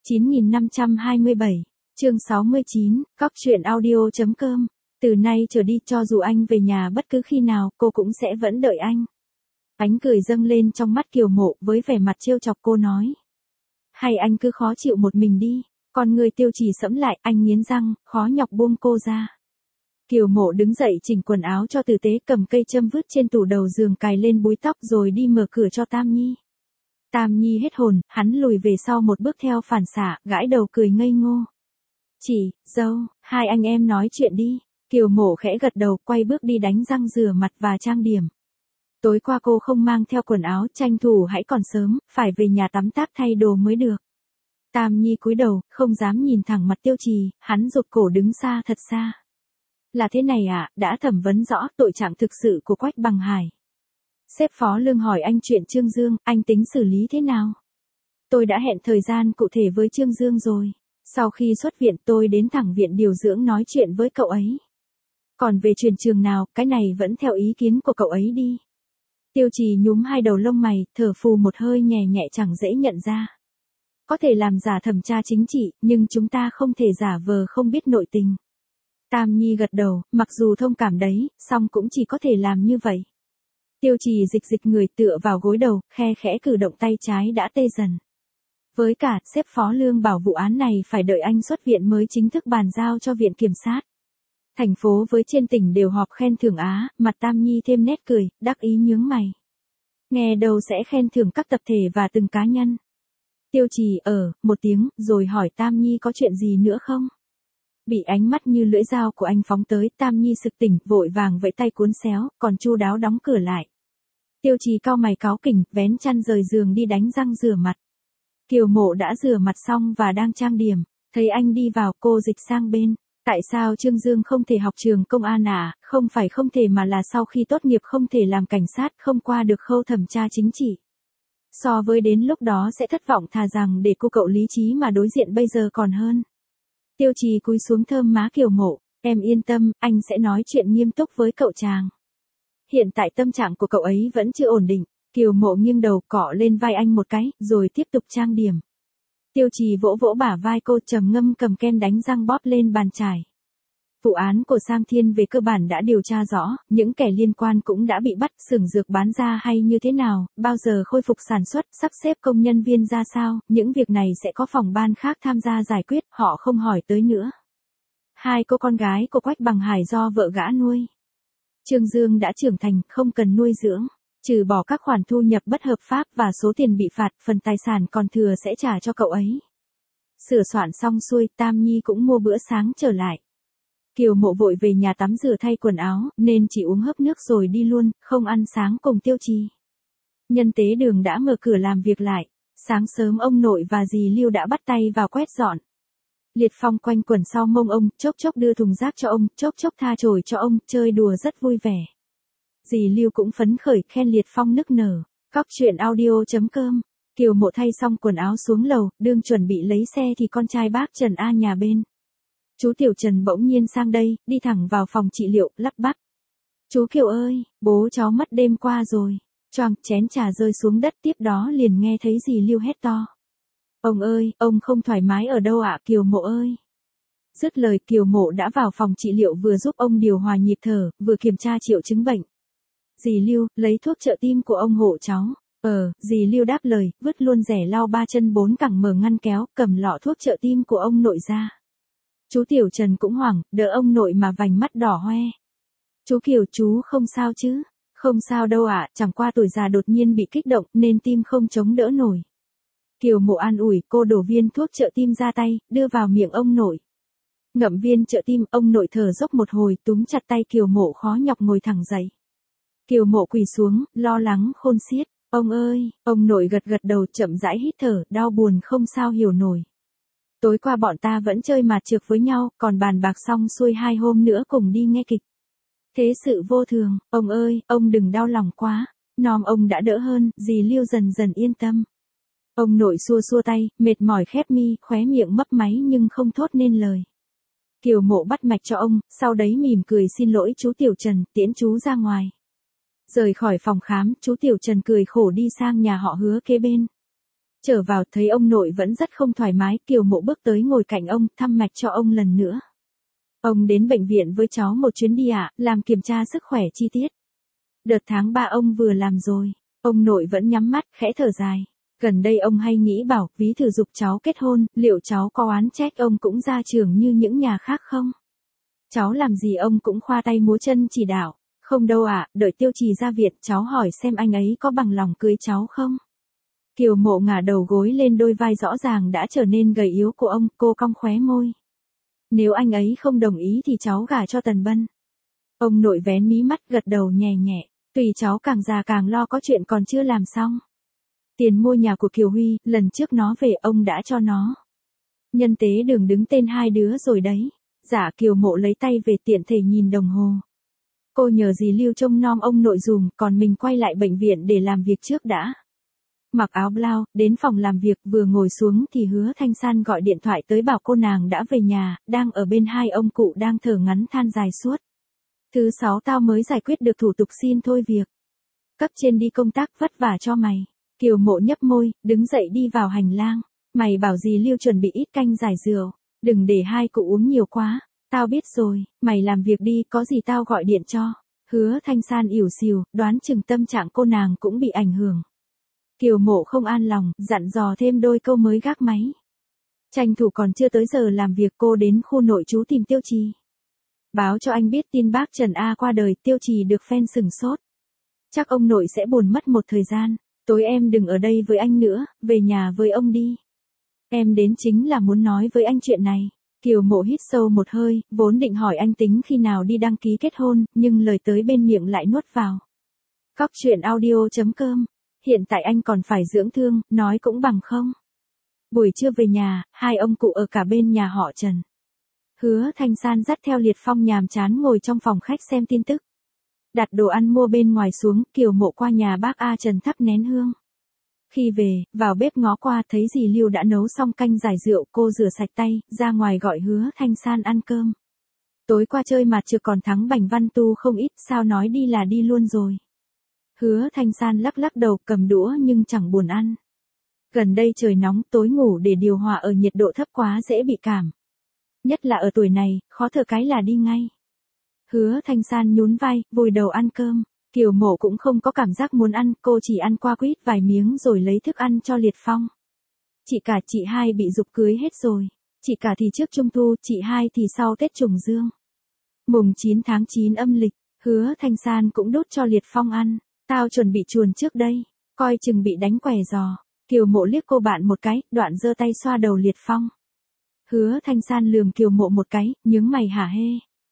9527, chương 69, Cóc truyện audio.com. Từ nay trở đi cho dù anh về nhà bất cứ khi nào, cô cũng sẽ vẫn đợi anh. Ánh cười dâng lên trong mắt Kiều Mộ với vẻ mặt trêu chọc cô nói. Hay anh cứ khó chịu một mình đi. Còn người Tiêu Trì sẫm lại, anh nghiến răng, khó nhọc buông cô ra. Kiều Mộ đứng dậy chỉnh quần áo cho tử tế, cầm cây châm vứt trên tủ đầu giường cài lên búi tóc rồi đi mở cửa cho Tam Nhi. Tam Nhi hết hồn, hắn lùi về sau một bước theo phản xạ, gãi đầu cười ngây ngô. Chị, dâu, hai anh em nói chuyện đi. Kiều Mộ khẽ gật đầu, quay bước đi đánh răng rửa mặt và trang điểm. Tối qua cô không mang theo quần áo, tranh thủ hãy còn sớm, phải về nhà tắm táp thay đồ mới được. Tam Nhi cúi đầu, không dám nhìn thẳng mặt Tiêu Trì, hắn rụt cổ đứng xa thật xa. Là thế này à, đã thẩm vấn rõ tội trạng thực sự của Quách Bằng Hải. Sếp Phó Lương hỏi anh chuyện Trương Dương, anh tính xử lý thế nào? Tôi đã hẹn thời gian cụ thể với Trương Dương rồi. Sau khi xuất viện tôi đến thẳng viện điều dưỡng nói chuyện với cậu ấy. Còn về chuyển trường nào, cái này vẫn theo ý kiến của cậu ấy đi. Tiêu Trì nhúm hai đầu lông mày, thở phù một hơi nhẹ nhẹ chẳng dễ nhận ra. Có thể làm giả thẩm tra chính trị, nhưng chúng ta không thể giả vờ không biết nội tình. Tam Nhi gật đầu, mặc dù thông cảm đấy, song cũng chỉ có thể làm như vậy. Tiêu Trì dịch người tựa vào gối đầu, khe khẽ cử động tay trái đã tê dần. Với cả, sếp Phó Lương bảo vụ án này phải đợi anh xuất viện mới chính thức bàn giao cho viện kiểm sát. Thành phố với trên tỉnh đều họp khen thưởng á, mặt Tam Nhi thêm nét cười, đắc ý nhướng mày. Nghe đâu sẽ khen thưởng các tập thể và từng cá nhân. Tiêu Trì một tiếng, rồi hỏi Tam Nhi có chuyện gì nữa không? Bị ánh mắt như lưỡi dao của anh phóng tới, Tam Nhi sực tỉnh, vội vàng vẫy tay cuốn xéo, còn chu đáo đóng cửa lại. Tiêu Trì cau mày cáu kỉnh, vén chăn rời giường đi đánh răng rửa mặt. Kiều Mộ đã rửa mặt xong và đang trang điểm, thấy anh đi vào, cô dịch sang bên. Tại sao Trương Dương không thể học trường công an à? Không phải không thể mà là sau khi tốt nghiệp không thể làm cảnh sát, không qua được khâu thẩm tra chính trị. So với đến lúc đó sẽ thất vọng, thà rằng để cô cậu lý trí mà đối diện bây giờ còn hơn. Tiêu Trì cúi xuống thơm má Kiều Mộ, em yên tâm, anh sẽ nói chuyện nghiêm túc với cậu chàng. Hiện tại tâm trạng của cậu ấy vẫn chưa ổn định. Kiều Mộ nghiêng đầu cọ lên vai anh một cái, rồi tiếp tục trang điểm. Tiêu Trì vỗ vỗ bả vai cô, trầm ngâm cầm kem đánh răng bóp lên bàn chải. Vụ án của Sam Thiên về cơ bản đã điều tra rõ, những kẻ liên quan cũng đã bị bắt, xưởng dược bán ra hay như thế nào, bao giờ khôi phục sản xuất, sắp xếp công nhân viên ra sao, những việc này sẽ có phòng ban khác tham gia giải quyết, họ không hỏi tới nữa. Hai cô con gái của Quách Bằng Hải do vợ gã nuôi. Trương Dương đã trưởng thành, không cần nuôi dưỡng. Trừ bỏ các khoản thu nhập bất hợp pháp và số tiền bị phạt, phần tài sản còn thừa sẽ trả cho cậu ấy. Sửa soạn xong xuôi, Tam Nhi cũng mua bữa sáng trở lại. Kiều Mộ vội về nhà tắm rửa thay quần áo, nên chỉ uống hớp nước rồi đi luôn, không ăn sáng cùng Tiêu Trì. Nhân tế đường đã mở cửa làm việc lại. Sáng sớm ông nội và dì Lưu đã bắt tay vào quét dọn. Liệt Phong quanh quẩn sau mông ông, chốc chốc đưa thùng rác cho ông, chốc chốc tha chổi cho ông, chơi đùa rất vui vẻ. Dì Lưu cũng phấn khởi, khen Liệt Phong nức nở. Cóc truyện audio.com. Kiều Mộ thay xong quần áo xuống lầu, đương chuẩn bị lấy xe thì con trai bác Trần A nhà bên. Chú Tiểu Trần bỗng nhiên sang đây, đi thẳng vào phòng trị liệu, lắp bắp. Chú Kiều ơi, bố cháu mất đêm qua rồi. Choàng, chén trà rơi xuống đất, tiếp đó liền nghe thấy dì Lưu hét to. Ông ơi, ông không thoải mái ở đâu ạ Kiều Mộ ơi. Dứt lời Kiều Mộ đã vào phòng trị liệu vừa giúp ông điều hòa nhịp thở, vừa kiểm tra triệu chứng bệnh. Dì Lưu, lấy thuốc trợ tim của ông hộ cháu. Dì Lưu đáp lời, vứt luôn rẻ lau ba chân bốn cẳng mở ngăn kéo, cầm lọ thuốc trợ tim của ông nội ra. Chú Tiểu Trần cũng hoảng, đỡ ông nội mà vành mắt đỏ hoe. Chú Kiều, chú không sao chứ? Không sao đâu ạ, chẳng qua tuổi già đột nhiên bị kích động nên tim không chống đỡ nổi. Kiều Mộ an ủi, cô đổ viên thuốc trợ tim ra tay, đưa vào miệng ông nội. Ngậm viên trợ tim, ông nội thở dốc một hồi, túm chặt tay Kiều Mộ khó nhọc ngồi thẳng dậy. Kiều Mộ quỳ xuống, lo lắng khôn xiết. Ông ơi, ông nội gật đầu chậm rãi hít thở, đau buồn không sao hiểu nổi. Tối qua bọn ta vẫn chơi mạt trược với nhau, còn bàn bạc xong xuôi 2 hôm nữa cùng đi nghe kịch. Thế sự vô thường, ông ơi, ông đừng đau lòng quá. Nom ông đã đỡ hơn, dì Lưu dần dần yên tâm. Ông nội xua xua tay, mệt mỏi khép mi, khóe miệng mấp máy nhưng không thốt nên lời. Kiều Mộ bắt mạch cho ông, sau đấy mỉm cười xin lỗi chú Tiểu Trần, tiễn chú ra ngoài. Rời khỏi phòng khám, chú Tiểu Trần cười khổ đi sang nhà họ Hứa kế bên. Trở vào thấy ông nội vẫn rất không thoải mái, Kiều Mộ bước tới ngồi cạnh ông, thăm mạch cho ông lần nữa. Ông đến bệnh viện với cháu một chuyến đi ạ, làm kiểm tra sức khỏe chi tiết. Đợt tháng 3 ông vừa làm rồi. Ông nội vẫn nhắm mắt, khẽ thở dài. Gần đây ông hay nghĩ bảo, ví thử giục cháu kết hôn, liệu cháu có oán trách ông cũng ra trường như những nhà khác không? Cháu làm gì ông cũng khoa tay múa chân chỉ đạo. Không đâu ạ, đợi Tiêu Trì ra viện cháu hỏi xem anh ấy có bằng lòng cưới cháu không? Kiều Mộ ngả đầu gối lên đôi vai rõ ràng đã trở nên gầy yếu của ông, cô cong khóe môi. Nếu anh ấy không đồng ý thì cháu gả cho Tần Bân. Ông nội vén mí mắt gật đầu nhẹ nhẹ, tùy cháu càng già càng lo có chuyện còn chưa làm xong. Tiền mua nhà của Kiều Huy, lần trước nó về ông đã cho nó. Nhân tế đường đứng tên hai đứa rồi đấy. Dạ Kiều Mộ lấy tay về tiện thể nhìn đồng hồ. Cô nhờ dì Lưu trông nom ông nội dùm, còn mình quay lại bệnh viện để làm việc trước đã. Mặc áo blau, đến phòng làm việc vừa ngồi xuống thì Hứa Thanh San gọi điện thoại tới bảo cô nàng đã về nhà, đang ở bên hai ông cụ đang thở ngắn than dài suốt. Thứ 6 tao mới giải quyết được thủ tục xin thôi việc. Cấp trên đi công tác vất vả cho mày. Kiều Mộ nhấp môi, đứng dậy đi vào hành lang. Mày bảo dì Lưu chuẩn bị ít canh giải rượu. Đừng để hai cụ uống nhiều quá. Tao biết rồi, mày làm việc đi, có gì tao gọi điện cho. Hứa Thanh San ỉu xìu, đoán chừng tâm trạng cô nàng cũng bị ảnh hưởng. Kiều Mộ không an lòng, dặn dò thêm đôi câu mới gác máy. Tranh thủ còn chưa tới giờ làm việc cô đến khu nội trú tìm Tiêu Trì. Báo cho anh biết tin bác Trần A qua đời, Tiêu Trì được phen sừng sốt. Chắc ông nội sẽ buồn mất một thời gian, tối em đừng ở đây với anh nữa, về nhà với ông đi. Em đến chính là muốn nói với anh chuyện này. Kiều Mộ hít sâu một hơi, vốn định hỏi anh tính khi nào đi đăng ký kết hôn, nhưng lời tới bên miệng lại nuốt vào. Cóc truyện audio.com. Hiện tại anh còn phải dưỡng thương, nói cũng bằng không. Buổi trưa về nhà, hai ông cụ ở cả bên nhà họ Trần. Hứa Thanh San dắt theo Liệt Phong nhàm chán ngồi trong phòng khách xem tin tức. Đặt đồ ăn mua bên ngoài xuống, Kiều Mộ qua nhà bác A Trần thắp nén hương. Khi về, vào bếp ngó qua thấy dì Lưu đã nấu xong canh giải rượu, cô rửa sạch tay, ra ngoài gọi Hứa Thanh San ăn cơm. Tối qua chơi mặt trược còn thắng Bành Văn Tu không ít, sao nói đi là đi luôn rồi. Hứa Thanh San lắc lắc đầu cầm đũa nhưng chẳng buồn ăn. Gần đây trời nóng, tối ngủ để điều hòa ở nhiệt độ thấp quá dễ bị cảm. Nhất là ở tuổi này, khó thở cái là đi ngay. Hứa Thanh San nhún vai, vùi đầu ăn cơm. Kiều Mộ cũng không có cảm giác muốn ăn, cô chỉ ăn qua quýt vài miếng rồi lấy thức ăn cho Liệt Phong. Chị cả chị hai bị giục cưới hết rồi. Chị cả thì trước Trung Thu, chị hai thì sau Tết Trùng Dương. Mùng 9 tháng 9 âm lịch, Hứa Thanh San cũng đút cho Liệt Phong ăn. Tao chuẩn bị chuồn trước đây, coi chừng bị đánh què giò. Kiều Mộ liếc cô bạn một cái, đoạn giơ tay xoa đầu Liệt Phong. Hứa Thanh San lườm Kiều Mộ một cái, nhướng mày hả hê.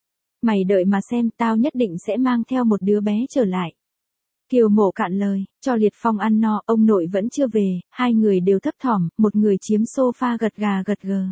Mày đợi mà xem, tao nhất định sẽ mang theo một đứa bé trở lại. Kiều Mộ cạn lời, cho Liệt Phong ăn no, ông nội vẫn chưa về, hai người đều thấp thỏm, một người chiếm sofa gật gà gật gờ.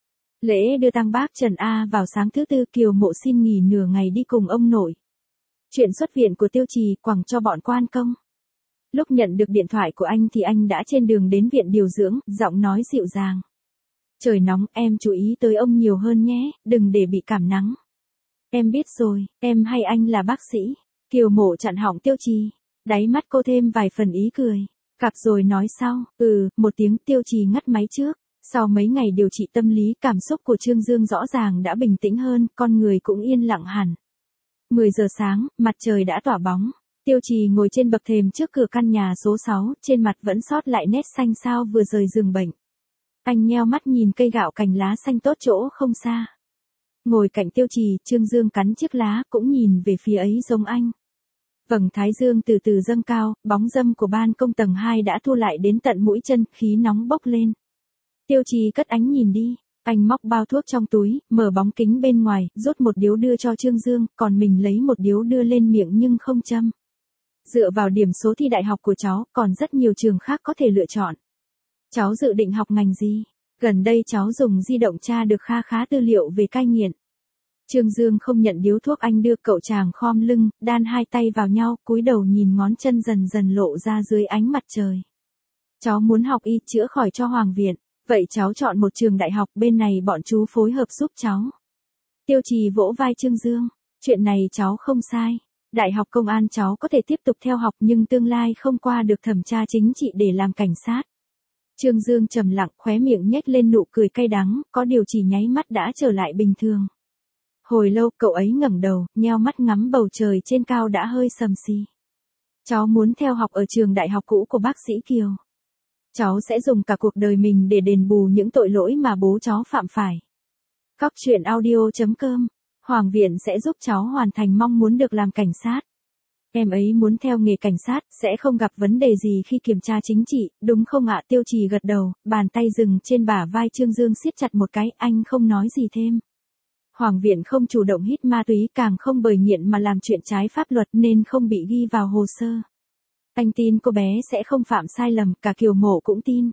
Lễ đưa tang bác Trần A vào sáng thứ Tư, Kiều Mộ xin nghỉ nửa ngày đi cùng ông nội. Chuyện xuất viện của Tiêu Trì quẳng cho bọn quan công. Lúc nhận được điện thoại của anh thì anh đã trên đường đến viện điều dưỡng, giọng nói dịu dàng. Trời nóng, em chú ý tới ông nhiều hơn nhé, đừng để bị cảm nắng. Em biết rồi, em hay anh là bác sĩ. Kiều Mộ chặn họng Tiêu Trì. Đáy mắt cô thêm vài phần ý cười. Cặp rồi nói sau, một tiếng. Tiêu Trì ngắt máy trước. Sau mấy ngày điều trị tâm lý, cảm xúc của Trương Dương rõ ràng đã bình tĩnh hơn, con người cũng yên lặng hẳn. 10 giờ sáng, mặt trời đã tỏa bóng. Tiêu Trì ngồi trên bậc thềm trước cửa căn nhà số 6, trên mặt vẫn sót lại nét xanh xao vừa rời giường bệnh. Anh nheo mắt nhìn cây gạo cành lá xanh tốt chỗ không xa. Ngồi cạnh Tiêu Trì, Trương Dương cắn chiếc lá, cũng nhìn về phía ấy giống anh. Vầng thái dương từ từ dâng cao, bóng râm của ban công tầng 2 đã thu lại đến tận mũi chân, khí nóng bốc lên. Tiêu Trì cất ánh nhìn đi. Anh móc bao thuốc trong túi, mở bóng kính bên ngoài, rút một điếu đưa cho Trương Dương, còn mình lấy một điếu đưa lên miệng nhưng không châm. Dựa vào điểm số thi đại học của cháu, còn rất nhiều trường khác có thể lựa chọn. Cháu dự định học ngành gì? Gần đây cháu dùng di động tra được kha khá tư liệu về cai nghiện. Trương Dương không nhận điếu thuốc anh đưa, cậu chàng khom lưng, đan hai tay vào nhau, cúi đầu nhìn ngón chân dần dần lộ ra dưới ánh mặt trời. Cháu muốn học y, chữa khỏi cho Hoàng Viện. Vậy cháu chọn một trường đại học, bên này bọn chú phối hợp giúp cháu. Tiêu Trì vỗ vai Trương Dương. Chuyện này cháu không sai. Đại học công an cháu có thể tiếp tục theo học nhưng tương lai không qua được thẩm tra chính trị để làm cảnh sát. Trương Dương trầm lặng, khóe miệng nhếch lên nụ cười cay đắng, có điều chỉ nháy mắt đã trở lại bình thường. Hồi lâu cậu ấy ngẩng đầu, nheo mắt ngắm bầu trời trên cao đã hơi sầm xì. Cháu muốn theo học ở trường đại học cũ của bác sĩ Kiều. Cháu sẽ dùng cả cuộc đời mình để đền bù những tội lỗi mà bố cháu phạm phải. Cóc truyện audio.com. Hoàng Viện sẽ giúp cháu hoàn thành mong muốn được làm cảnh sát. Em ấy muốn theo nghề cảnh sát, sẽ không gặp vấn đề gì khi kiểm tra chính trị, đúng không ạ? Tiêu Trì gật đầu, bàn tay dừng trên bả vai Trương Dương siết chặt một cái, anh không nói gì thêm. Hoàng Viện không chủ động hít ma túy, càng không bởi nghiện mà làm chuyện trái pháp luật nên không bị ghi vào hồ sơ. Anh tin cô bé sẽ không phạm sai lầm, cả Kiều Mộ cũng tin.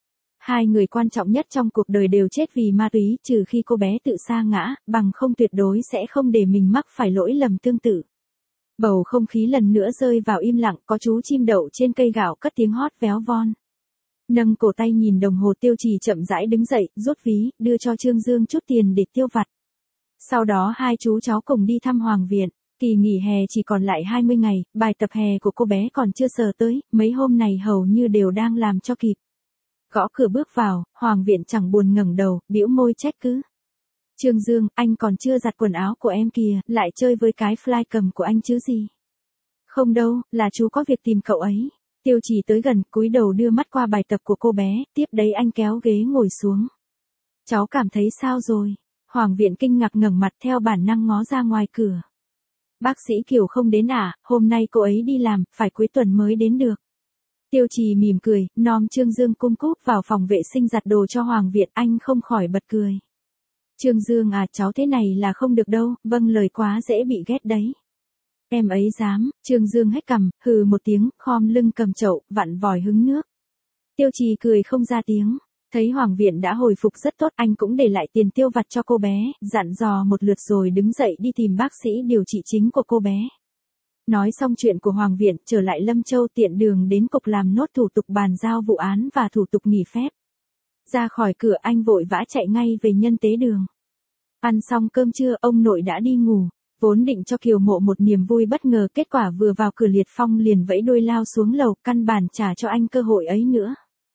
Hai người quan trọng nhất trong cuộc đời đều chết vì ma túy, trừ khi cô bé tự sa ngã, bằng không tuyệt đối sẽ không để mình mắc phải lỗi lầm tương tự. Bầu không khí lần nữa rơi vào im lặng, có chú chim đậu trên cây gạo cất tiếng hót véo von. Nâng cổ tay nhìn đồng hồ, Tiêu Trì chậm rãi đứng dậy, rút ví, đưa cho Trương Dương chút tiền để tiêu vặt. Sau đó hai chú cháu cùng đi thăm Hoàng Viện. Kỳ nghỉ hè chỉ còn lại 20 ngày, bài tập hè của cô bé còn chưa sờ tới, mấy hôm này hầu như đều đang làm cho kịp. Gõ cửa bước vào, Hoàng Viện chẳng buồn ngẩng đầu, bĩu môi trách cứ. Trương Dương, anh còn chưa giặt quần áo của em kìa, lại chơi với cái fly cầm của anh chứ gì. Không đâu, là chú có việc tìm cậu ấy. Tiêu Trì tới gần, cúi đầu đưa mắt qua bài tập của cô bé, tiếp đấy anh kéo ghế ngồi xuống. Cháu cảm thấy sao rồi? Hoàng Viện kinh ngạc ngẩng mặt, theo bản năng ngó ra ngoài cửa. Bác sĩ Kiều không đến à, hôm nay cô ấy đi làm, phải cuối tuần mới đến được. Tiêu Trì mỉm cười, nom Trương Dương cung cúp vào phòng vệ sinh giặt đồ cho Hoàng Viện, anh không khỏi bật cười. Trương Dương à, cháu thế này là không được đâu, vâng lời quá dễ bị ghét đấy. Em ấy dám, Trương Dương hét cằm, hừ một tiếng, khom lưng cầm chậu, vặn vòi hứng nước. Tiêu Trì cười không ra tiếng. Thấy Hoàng Viện đã hồi phục rất tốt, anh cũng để lại tiền tiêu vặt cho cô bé, dặn dò một lượt rồi đứng dậy đi tìm bác sĩ điều trị chính của cô bé. Nói xong chuyện của Hoàng Viện, trở lại Lâm Châu tiện đường đến cục làm nốt thủ tục bàn giao vụ án và thủ tục nghỉ phép. Ra khỏi cửa anh vội vã chạy ngay về Nhân Tế Đường. Ăn xong cơm trưa, ông nội đã đi ngủ. Vốn định cho Kiều Mộ một niềm vui bất ngờ, kết quả vừa vào cửa Liệt Phong liền vẫy đuôi lao xuống lầu, căn bản trả cho anh cơ hội ấy nữa.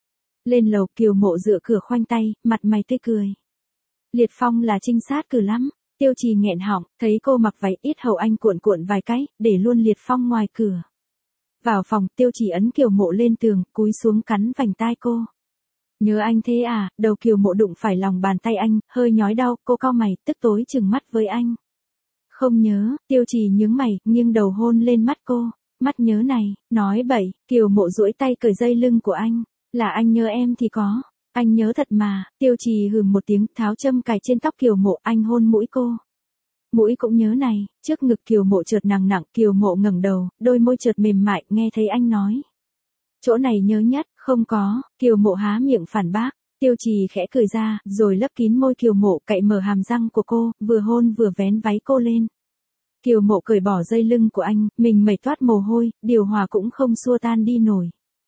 Lên lầu, Kiều Mộ dựa cửa khoanh tay, mặt mày tươi cười. Liệt Phong là trinh sát cử lắm. Tiêu Trì nghẹn họng, thấy cô mặc váy ít hầu anh cuộn cuộn vài cái, để luôn Liệt Phong ngoài cửa. Vào phòng, Tiêu Trì ấn Kiều Mộ lên tường, cúi xuống cắn vành tai cô. Nhớ anh thế à? Đầu Kiều Mộ đụng phải lòng bàn tay anh, hơi nhói đau, cô cau mày, tức tối trừng mắt với anh. Không nhớ, Tiêu Trì nhướng mày, nghiêng đầu hôn lên mắt cô. Mắt nhớ này, nói bậy, Kiều Mộ duỗi tay cởi dây lưng của anh. Là anh nhớ em thì có. Anh nhớ thật mà, Tiêu Trì hừm một tiếng, tháo châm cài trên tóc Kiều Mộ, anh hôn mũi cô. Mũi cũng nhớ này, trước ngực Kiều Mộ chợt nặng nặng, Kiều Mộ ngẩng đầu, đôi môi chợt mềm mại, nghe thấy anh nói. Chỗ này nhớ nhất, không có, Kiều Mộ há miệng phản bác. Tiêu Trì khẽ cười ra, rồi lấp kín môi Kiều Mộ, cạy mở hàm răng của cô, vừa hôn vừa vén váy cô lên. Kiều Mộ cởi bỏ dây lưng của anh, mình mẩy toát mồ hôi, điều hòa cũng không xua tan đi nổi.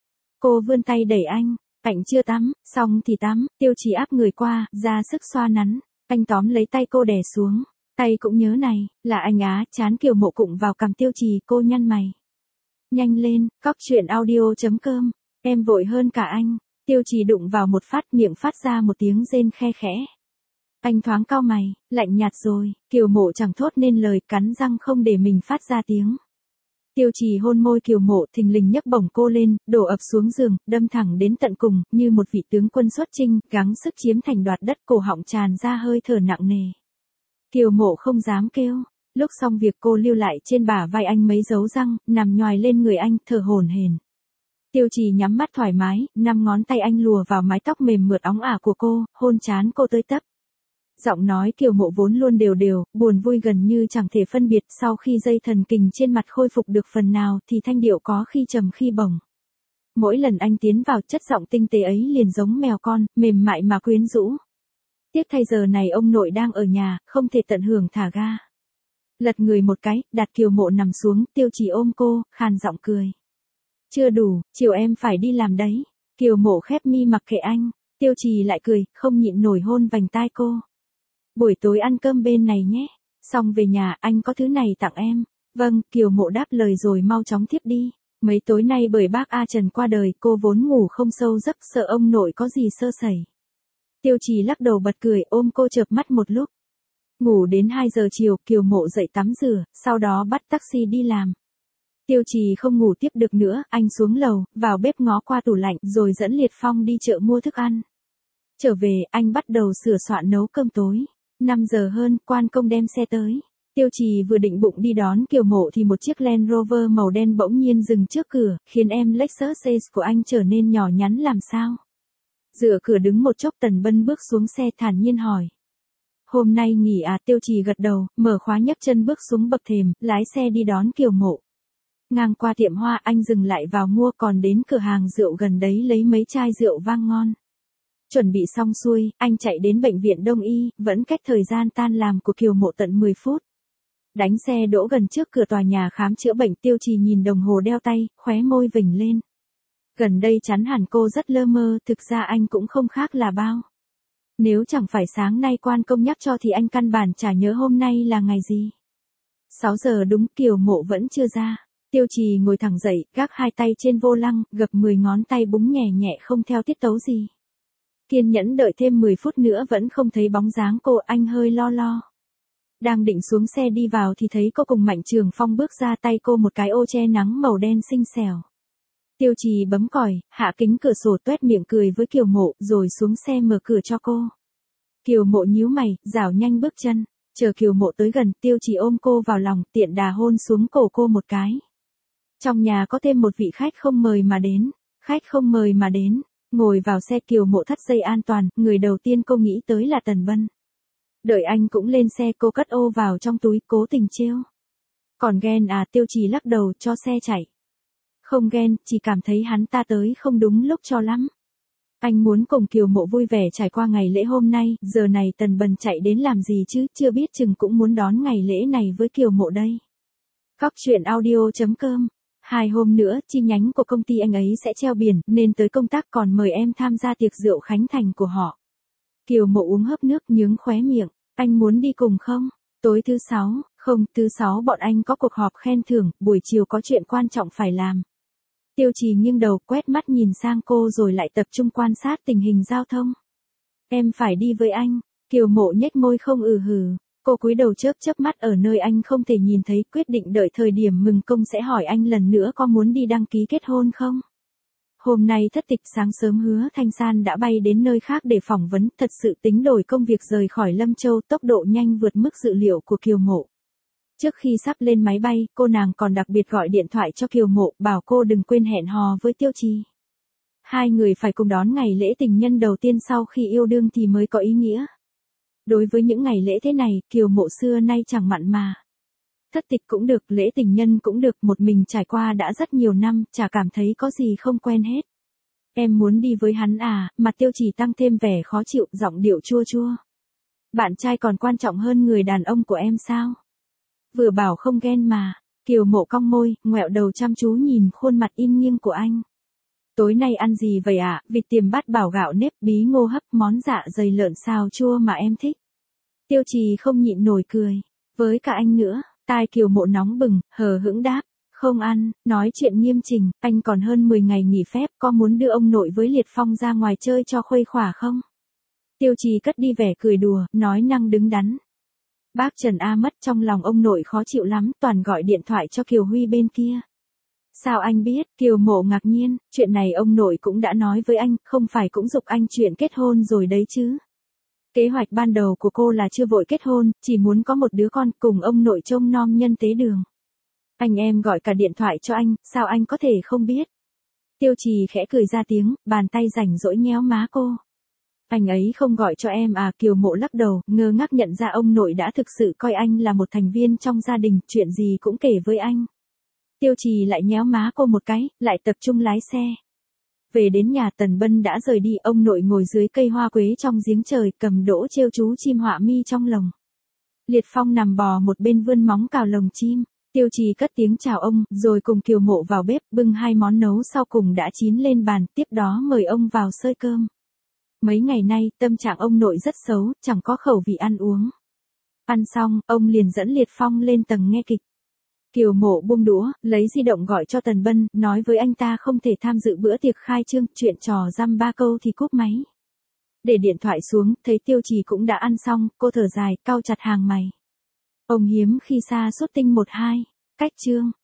Cô vươn tay đẩy anh, Cảnh chưa tắm, xong thì tắm, Tiêu Trì áp người qua, ra sức xoa nắn. Anh tóm lấy tay cô đè xuống. Tay cũng nhớ này, là anh á, chán Kiều Mộ cụng vào cằm Tiêu Trì, cô nhăn mày. Nhanh lên, cóc truyện audio.com, em vội hơn cả anh. Tiêu Trì đụng vào một phát, miệng phát ra một tiếng rên khe khẽ. Anh thoáng cau mày, lạnh nhạt rồi, Kiều Mộ chẳng thốt nên lời, cắn răng không để mình phát ra tiếng. Tiêu Trì hôn môi Kiều Mộ, thình lình nhấc bổng cô lên, đổ ập xuống giường, đâm thẳng đến tận cùng, như một vị tướng quân xuất chinh, gắng sức chiếm thành đoạt đất, cổ họng tràn ra hơi thở nặng nề. Kiều Mộ không dám kêu. Lúc xong việc cô lưu lại trên bả vai anh mấy dấu răng, nằm nhoài lên người anh, thở hổn hển. Tiêu Trì nhắm mắt thoải mái, 5 ngón tay anh lùa vào mái tóc mềm mượt óng ả của cô, hôn trán cô tới tấp. Giọng nói Kiều Mộ vốn luôn đều đều, buồn vui gần như chẳng thể phân biệt, sau khi dây thần kinh trên mặt khôi phục được phần nào thì thanh điệu có khi trầm khi bổng. Mỗi lần anh tiến vào, chất giọng tinh tế ấy liền giống mèo con, mềm mại mà quyến rũ. Tiếc thay giờ này ông nội đang ở nhà, không thể tận hưởng thả ga. Lật người một cái, đặt Kiều Mộ nằm xuống, Tiêu Trì ôm cô, khàn giọng cười. Chưa đủ, chiều em phải đi làm đấy. Kiều Mộ khép mi mặc kệ anh, Tiêu Trì lại cười, không nhịn nổi hôn vành tai cô. Buổi tối ăn cơm bên này nhé, xong về nhà anh có thứ này tặng em. Vâng, Kiều Mộ đáp lời rồi mau chóng thiếp đi. Mấy tối nay bởi bác A Trần qua đời, cô vốn ngủ không sâu giấc, sợ ông nội có gì sơ sẩy. Tiêu Trì lắc đầu bật cười, ôm cô chợp mắt một lúc. Ngủ đến 2 giờ chiều, Kiều Mộ dậy tắm rửa, sau đó bắt taxi đi làm. Tiêu Trì không ngủ tiếp được nữa, anh xuống lầu, vào bếp ngó qua tủ lạnh, rồi dẫn Liệt Phong đi chợ mua thức ăn. Trở về, anh bắt đầu sửa soạn nấu cơm tối. 5 giờ hơn, quan công đem xe tới. Tiêu Trì vừa định bụng đi đón Kiều Mộ thì một chiếc Land Rover màu đen bỗng nhiên dừng trước cửa, khiến em Lexus Ace của anh trở nên nhỏ nhắn làm sao. Dựa cửa đứng một chốc, Tần Bân bước xuống xe thản nhiên hỏi. Hôm nay nghỉ à? Tiêu Trì gật đầu, mở khóa nhấc chân bước xuống bậc thềm, lái xe đi đón Kiều Mộ. Ngang qua tiệm hoa anh dừng lại vào mua, còn đến cửa hàng rượu gần đấy lấy mấy chai rượu vang ngon. Chuẩn bị xong xuôi, anh chạy đến bệnh viện Đông Y, vẫn cách thời gian tan làm của Kiều Mộ tận 10 phút. Đánh xe đỗ gần trước cửa tòa nhà khám chữa bệnh, Tiêu Trì nhìn đồng hồ đeo tay, khóe môi vểnh lên. Gần đây chắn hẳn cô rất lơ mơ, thực ra anh cũng không khác là bao. Nếu chẳng phải sáng nay quan công nhắc cho thì anh căn bản chả nhớ hôm nay là ngày gì. 6 giờ đúng, Kiều Mộ vẫn chưa ra. Tiêu Trì ngồi thẳng dậy, gác hai tay trên vô lăng, gập 10 ngón tay búng nhẹ nhẹ không theo tiết tấu gì. Kiên nhẫn đợi thêm 10 phút nữa vẫn không thấy bóng dáng cô, anh hơi lo lo. Đang định xuống xe đi vào thì thấy cô cùng Mạnh Trường Phong bước ra, tay cô một cái ô che nắng màu đen xinh xẻo. Tiêu Trì bấm còi, hạ kính cửa sổ, tuét miệng cười với Kiều Mộ, rồi xuống xe mở cửa cho cô. Kiều Mộ nhíu mày, rảo nhanh bước chân. Chờ Kiều Mộ tới gần, Tiêu Trì ôm cô vào lòng, tiện đà hôn xuống cổ cô một cái. Trong nhà có thêm một vị khách không mời mà đến. Khách không mời mà đến. Ngồi vào xe, Kiều Mộ thắt dây an toàn, người đầu tiên cô nghĩ tới là Tần Bân. Đợi anh cũng lên xe, cô cất ô vào trong túi, cố tình trêu. Còn ghen à? Tiêu Trì lắc đầu, cho xe chạy. Không ghen, chỉ cảm thấy hắn ta tới không đúng lúc cho lắm. Anh muốn cùng Kiều Mộ vui vẻ trải qua ngày lễ hôm nay, giờ này Tần Bân chạy đến làm gì chứ, chưa biết chừng cũng muốn đón ngày lễ này với Kiều Mộ đây. Cóc truyện audio.com. 2 hôm nữa, chi nhánh của công ty anh ấy sẽ treo biển, nên tới công tác, còn mời em tham gia tiệc rượu khánh thành của họ. Kiều Mộ uống hớp nước, nhướng khóe miệng. Anh muốn đi cùng không? Tối thứ 6, không, thứ 6 bọn anh có cuộc họp khen thưởng, buổi chiều có chuyện quan trọng phải làm. Tiêu Trì nghiêng đầu, quét mắt nhìn sang cô rồi lại tập trung quan sát tình hình giao thông. Em phải đi với anh. Kiều Mộ nhếch môi không hừ. Cô cúi đầu chớp chớp mắt ở nơi anh không thể nhìn thấy, quyết định đợi thời điểm mừng công sẽ hỏi anh lần nữa có muốn đi đăng ký kết hôn không. Hôm nay thất tịch, sáng sớm Hứa Thanh San đã bay đến nơi khác để phỏng vấn, thật sự tính đổi công việc rời khỏi Lâm Châu, tốc độ nhanh vượt mức dự liệu của Kiều Mộ. Trước khi sắp lên máy bay, cô nàng còn đặc biệt gọi điện thoại cho Kiều Mộ, bảo cô đừng quên hẹn hò với Tiêu Trì. Hai người phải cùng đón ngày lễ tình nhân đầu tiên sau khi yêu đương thì mới có ý nghĩa. Đối với những ngày lễ thế này, Kiều Mộ xưa nay chẳng mặn mà. Thất tịch cũng được, lễ tình nhân cũng được, một mình trải qua đã rất nhiều năm, chả cảm thấy có gì không quen hết. Em muốn đi với hắn à? Mặt Tiêu Trì tăng thêm vẻ khó chịu, giọng điệu chua chua. Bạn trai còn quan trọng hơn người đàn ông của em sao? Vừa bảo không ghen mà. Kiều Mộ cong môi, ngoẹo đầu chăm chú nhìn khuôn mặt in nghiêng của anh. Tối nay ăn gì vậy ạ? Vịt tiềm bát bảo gạo nếp, bí ngô hấp, món dạ dày lợn xào chua mà em thích. Tiêu Trì không nhịn nổi cười. Với cả anh nữa. Tai Kiều Mộ nóng bừng, hờ hững đáp. Không ăn, nói chuyện nghiêm chỉnh, anh còn hơn 10 ngày nghỉ phép, có muốn đưa ông nội với Liệt Phong ra ngoài chơi cho khuây khỏa không? Tiêu Trì cất đi vẻ cười đùa, nói năng đứng đắn. Bác Trần A mất, trong lòng ông nội khó chịu lắm, toàn gọi điện thoại cho Kiều Huy bên kia. Sao anh biết? Kiều Mộ ngạc nhiên, chuyện này ông nội cũng đã nói với anh, không phải cũng giục anh chuyện kết hôn rồi đấy chứ. Kế hoạch ban đầu của cô là chưa vội kết hôn, chỉ muốn có một đứa con cùng ông nội trông nom nhân tế đường. Anh em gọi cả điện thoại cho anh, sao anh có thể không biết? Tiêu Trì khẽ cười ra tiếng, bàn tay rảnh rỗi nhéo má cô. Anh ấy không gọi cho em à? Kiều Mộ lắc đầu, ngơ ngác nhận ra ông nội đã thực sự coi anh là một thành viên trong gia đình, chuyện gì cũng kể với anh. Tiêu Trì lại nhéo má cô một cái, lại tập trung lái xe. Về đến nhà, Tần Bân đã rời đi, ông nội ngồi dưới cây hoa quế trong giếng trời, cầm đỗ trêu chú chim họa mi trong lồng. Liệt Phong nằm bò một bên vươn móng cào lồng chim. Tiêu Trì cất tiếng chào ông, rồi cùng Kiều Mộ vào bếp, bưng 2 món nấu sau cùng đã chín lên bàn, tiếp đó mời ông vào xơi cơm. Mấy ngày nay, tâm trạng ông nội rất xấu, chẳng có khẩu vị ăn uống. Ăn xong, ông liền dẫn Liệt Phong lên tầng nghe kịch. Kiều Mộ buông đũa, lấy di động gọi cho Tần Bân, nói với anh ta không thể tham dự bữa tiệc khai trương, chuyện trò dăm ba câu thì cúp máy. Để điện thoại xuống, thấy Tiêu Trì cũng đã ăn xong, cô thở dài, cau chặt hàng mày. Ông hiếm khi xa suốt tinh 1-2, cách chương.